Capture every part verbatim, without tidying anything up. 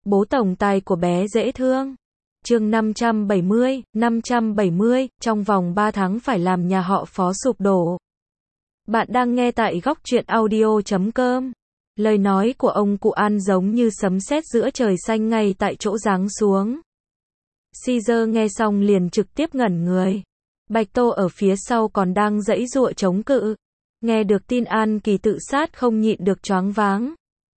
Bố tổng tài của bé dễ thương. Chương năm trăm bảy mươi, năm trăm bảy mươi, trong vòng ba tháng phải làm nhà họ Phó sụp đổ. Bạn đang nghe tại góc truyện audio chấm com. Lời nói của ông cụ An giống như sấm sét giữa trời xanh ngay tại chỗ giáng xuống. Caesar nghe xong liền trực tiếp ngẩn người. Bạch Tô ở phía sau còn đang giãy giụa chống cự. Nghe được tin An Kỳ tự sát không nhịn được choáng váng.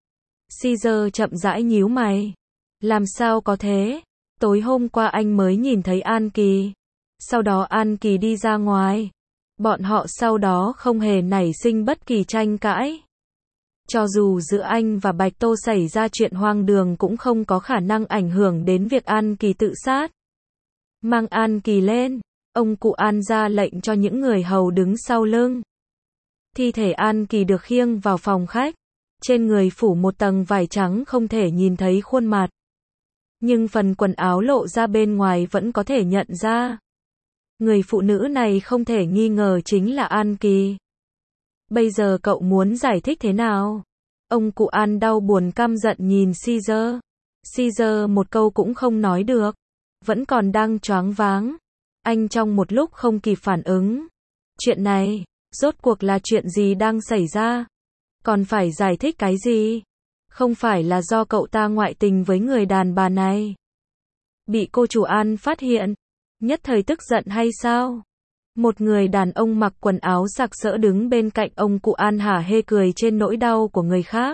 Caesar chậm rãi nhíu mày. Làm sao có thế? Tối hôm qua anh mới nhìn thấy An Kỳ. Sau đó An Kỳ đi ra ngoài. Bọn họ sau đó không hề nảy sinh bất kỳ tranh cãi. Cho dù giữa anh và Bạch Tô xảy ra chuyện hoang đường cũng không có khả năng ảnh hưởng đến việc An Kỳ tự sát. Mang An Kỳ lên. Ông cụ An ra lệnh cho những người hầu đứng sau lưng. Thi thể An Kỳ được khiêng vào phòng khách. Trên người phủ một tầng vải trắng không thể nhìn thấy khuôn mặt. Nhưng phần quần áo lộ ra bên ngoài vẫn có thể nhận ra. Người phụ nữ này không thể nghi ngờ chính là An Kỳ. Bây giờ cậu muốn giải thích thế nào? Ông cụ An đau buồn căm giận nhìn Caesar. Caesar một câu cũng không nói được. Vẫn còn đang choáng váng. Anh trong một lúc không kịp phản ứng. Chuyện này, rốt cuộc là chuyện gì đang xảy ra? Còn phải giải thích cái gì? Không phải là do cậu ta ngoại tình với người đàn bà này. Bị cô chủ An phát hiện. Nhất thời tức giận hay sao? Một người đàn ông mặc quần áo sặc sỡ đứng bên cạnh ông cụ An hả hê cười trên nỗi đau của người khác.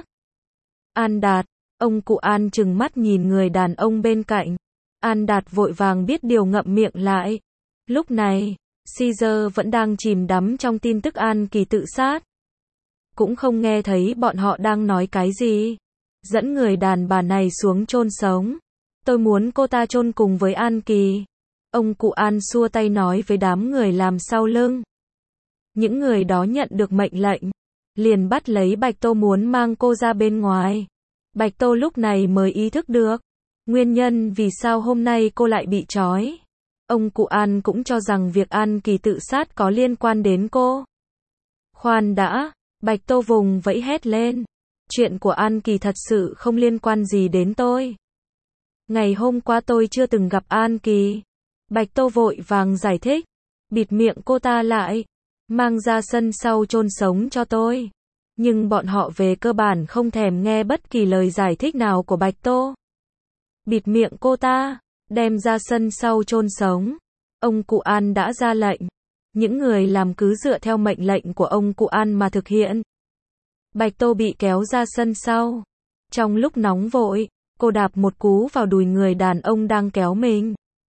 An Đạt, ông cụ An trừng mắt nhìn người đàn ông bên cạnh. An Đạt vội vàng biết điều ngậm miệng lại. Lúc này, Caesar vẫn đang chìm đắm trong tin tức An Kỳ tự sát. Cũng không nghe thấy bọn họ đang nói cái gì. Dẫn người đàn bà này xuống chôn sống. Tôi muốn cô ta chôn cùng với An Kỳ. Ông cụ An xua tay nói với đám người làm sau lưng. Những người đó nhận được mệnh lệnh. Liền bắt lấy Bạch Tô muốn mang cô ra bên ngoài. Bạch Tô lúc này mới ý thức được. Nguyên nhân vì sao hôm nay cô lại bị trói. Ông cụ An cũng cho rằng việc An Kỳ tự sát có liên quan đến cô. Khoan đã, Bạch Tô vùng vẫy hét lên. Chuyện của An Kỳ thật sự không liên quan gì đến tôi. Ngày hôm qua tôi chưa từng gặp An Kỳ. Bạch Tô vội vàng giải thích. Bịt miệng cô ta lại. Mang ra sân sau chôn sống cho tôi. Nhưng bọn họ về cơ bản không thèm nghe bất kỳ lời giải thích nào của Bạch Tô. Bịt miệng cô ta. Đem ra sân sau chôn sống. Ông cụ An đã ra lệnh. Những người làm cứ dựa theo mệnh lệnh của ông cụ An mà thực hiện. Bạch Tô bị kéo ra sân sau. Trong lúc nóng vội, cô đạp một cú vào đùi người đàn ông đang kéo mình.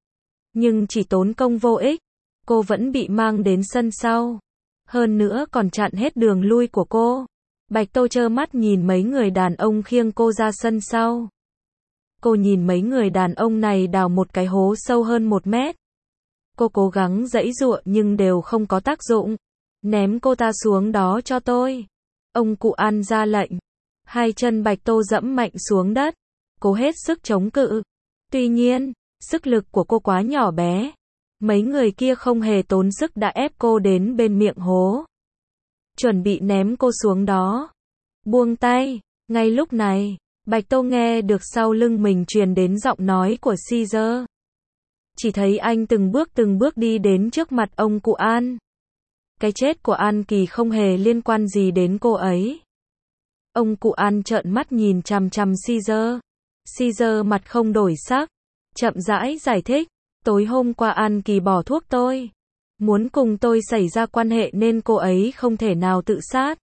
Nhưng chỉ tốn công vô ích. Cô vẫn bị mang đến sân sau. Hơn nữa còn chặn hết đường lui của cô. Bạch Tô trơ mắt nhìn mấy người đàn ông khiêng cô ra sân sau. Cô nhìn mấy người đàn ông này đào một cái hố sâu hơn một mét. Cô cố gắng giãy giụa nhưng đều không có tác dụng. Ném cô ta xuống đó cho tôi. Ông cụ An ra lệnh. Hai chân Bạch Tô dẫm mạnh xuống đất. Cô hết sức chống cự. Tuy nhiên, sức lực của cô quá nhỏ bé. Mấy người kia không hề tốn sức đã ép cô đến bên miệng hố. Chuẩn bị ném cô xuống đó. Buông tay. Ngay lúc này, Bạch Tô nghe được sau lưng mình truyền đến giọng nói của Caesar. Chỉ thấy anh từng bước từng bước đi đến trước mặt ông cụ An. Cái chết của An Kỳ không hề liên quan gì đến cô ấy. Ông cụ An trợn mắt nhìn chằm chằm Caesar. Caesar mặt không đổi sắc. Chậm rãi giải thích. Tối hôm qua An Kỳ bỏ thuốc tôi. Muốn cùng tôi xảy ra quan hệ nên cô ấy không thể nào tự sát.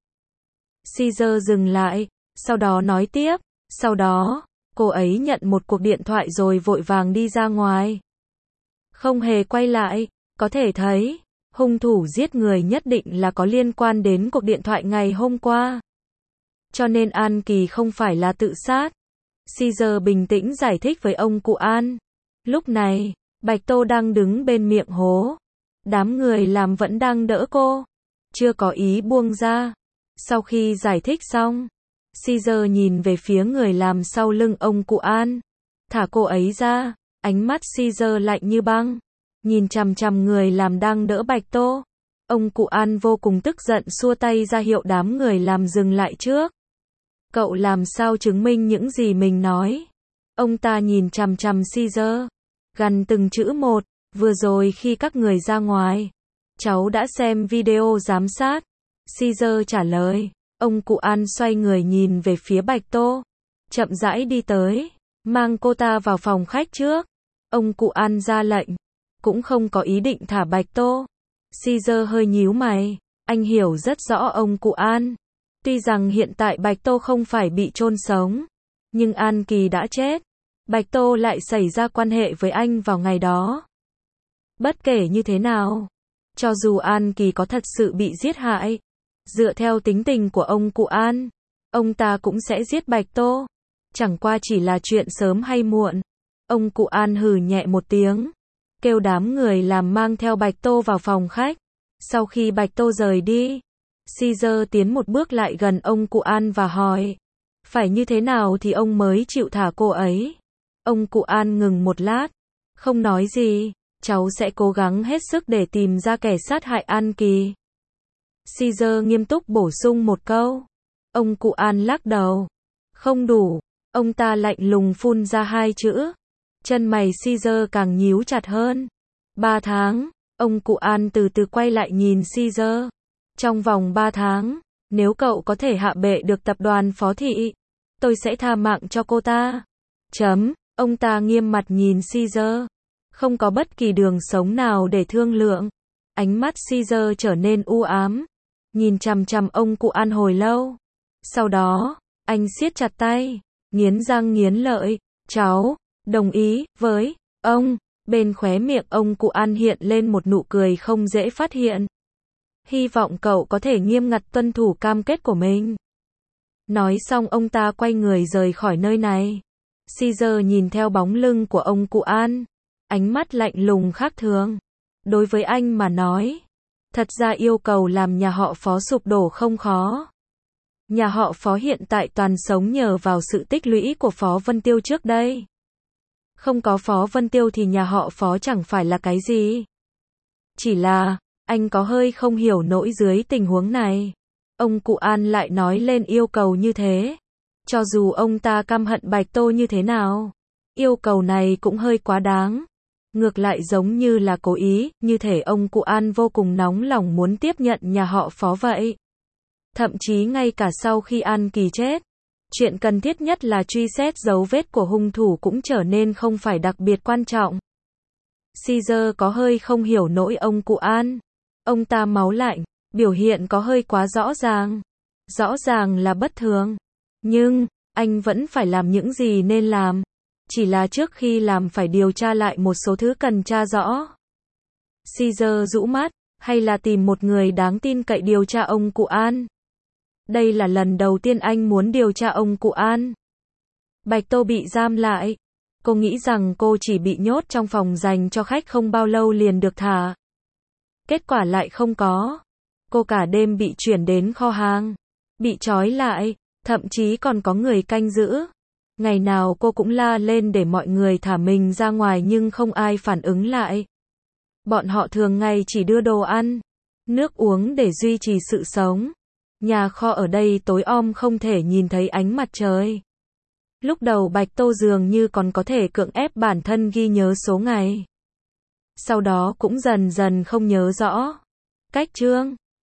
Caesar dừng lại. Sau đó nói tiếp. Sau đó, cô ấy nhận một cuộc điện thoại rồi vội vàng đi ra ngoài. Không hề quay lại. Có thể thấy, hung thủ giết người nhất định là có liên quan đến cuộc điện thoại ngày hôm qua. Cho nên An Kỳ không phải là tự sát. Caesar bình tĩnh giải thích với ông cụ An. Lúc này, Bạch Tô đang đứng bên miệng hố. Đám người làm vẫn đang đỡ cô. Chưa có ý buông ra. Sau khi giải thích xong, Caesar nhìn về phía người làm sau lưng ông cụ An. Thả cô ấy ra. Ánh mắt Caesar lạnh như băng. Nhìn chằm chằm người làm đang đỡ Bạch Tô. Ông cụ An vô cùng tức giận xua tay ra hiệu đám người làm dừng lại trước. Cậu làm sao chứng minh những gì mình nói? Ông ta nhìn chằm chằm Caesar, gằn từng chữ một, vừa rồi khi các người ra ngoài, cháu đã xem video giám sát. Caesar trả lời, ông cụ An xoay người nhìn về phía Bạch Tô, chậm rãi đi tới, mang cô ta vào phòng khách trước. Ông cụ An ra lệnh, cũng không có ý định thả Bạch Tô. Caesar hơi nhíu mày, anh hiểu rất rõ ông cụ An. Tuy rằng hiện tại Bạch Tô không phải bị chôn sống, nhưng An Kỳ đã chết. Bạch Tô lại xảy ra quan hệ với anh vào ngày đó. Bất kể như thế nào, cho dù An Kỳ có thật sự bị giết hại, dựa theo tính tình của ông cụ An, ông ta cũng sẽ giết Bạch Tô. Chẳng qua chỉ là chuyện sớm hay muộn. Ông cụ An hừ nhẹ một tiếng, kêu đám người làm mang theo Bạch Tô vào phòng khách. Sau khi Bạch Tô rời đi, Caesar tiến một bước lại gần ông cụ An và hỏi, phải như thế nào thì ông mới chịu thả cô ấy? Ông cụ An ngừng một lát, không nói gì, cháu sẽ cố gắng hết sức để tìm ra kẻ sát hại An Kỳ. Caesar nghiêm túc bổ sung một câu. Ông cụ An lắc đầu, không đủ. Ông ta lạnh lùng phun ra hai chữ. Chân mày Caesar càng nhíu chặt hơn. Ba tháng, ông cụ An từ từ quay lại nhìn Caesar. Trong vòng ba tháng, nếu cậu có thể hạ bệ được tập đoàn Phó Thị, tôi sẽ tha mạng cho cô ta. Chấm, ông ta nghiêm mặt nhìn Caesar. Không có bất kỳ đường sống nào để thương lượng. Ánh mắt Caesar trở nên u ám, nhìn chằm chằm ông cụ An hồi lâu. Sau đó, anh siết chặt tay, nghiến răng nghiến lợi, cháu đồng ý với ông. Bên khóe miệng ông cụ An hiện lên một nụ cười không dễ phát hiện. Hy vọng cậu có thể nghiêm ngặt tuân thủ cam kết của mình. Nói xong ông ta quay người rời khỏi nơi này. Caesar nhìn theo bóng lưng của ông cụ An, ánh mắt lạnh lùng khác thường. Đối với anh mà nói, thật ra yêu cầu làm nhà họ Phó sụp đổ không khó. Nhà họ Phó hiện tại toàn sống nhờ vào sự tích lũy của Phó Vân Tiêu trước đây. Không có Phó Vân Tiêu thì nhà họ Phó chẳng phải là cái gì. Chỉ là, anh có hơi không hiểu nổi dưới tình huống này. Ông cụ An lại nói lên yêu cầu như thế. Cho dù ông ta căm hận Bạch Tô như thế nào, yêu cầu này cũng hơi quá đáng. Ngược lại giống như là cố ý, như thể ông cụ An vô cùng nóng lòng muốn tiếp nhận nhà họ Phó vậy. Thậm chí ngay cả sau khi An Kỳ chết, chuyện cần thiết nhất là truy xét dấu vết của hung thủ cũng trở nên không phải đặc biệt quan trọng. Caesar có hơi không hiểu nổi ông cụ An. Ông ta máu lạnh, biểu hiện có hơi quá rõ ràng. Rõ ràng là bất thường. Nhưng, anh vẫn phải làm những gì nên làm. Chỉ là trước khi làm phải điều tra lại một số thứ cần tra rõ. Caesar rũ mắt, hay là tìm một người đáng tin cậy điều tra ông cụ An. Đây là lần đầu tiên anh muốn điều tra ông cụ An. Bạch Tô bị giam lại. Cô nghĩ rằng cô chỉ bị nhốt trong phòng dành cho khách không bao lâu liền được thả. Kết quả lại không có. Cô cả đêm bị chuyển đến kho hàng. Bị trói lại, thậm chí còn có người canh giữ. Ngày nào cô cũng la lên để mọi người thả mình ra ngoài nhưng không ai phản ứng lại. Bọn họ thường ngày chỉ đưa đồ ăn, nước uống để duy trì sự sống. Nhà kho ở đây tối om không thể nhìn thấy ánh mặt trời. Lúc đầu Bạch Tô dường như còn có thể cưỡng ép bản thân ghi nhớ số ngày. Sau đó cũng dần dần không nhớ rõ. Cách chương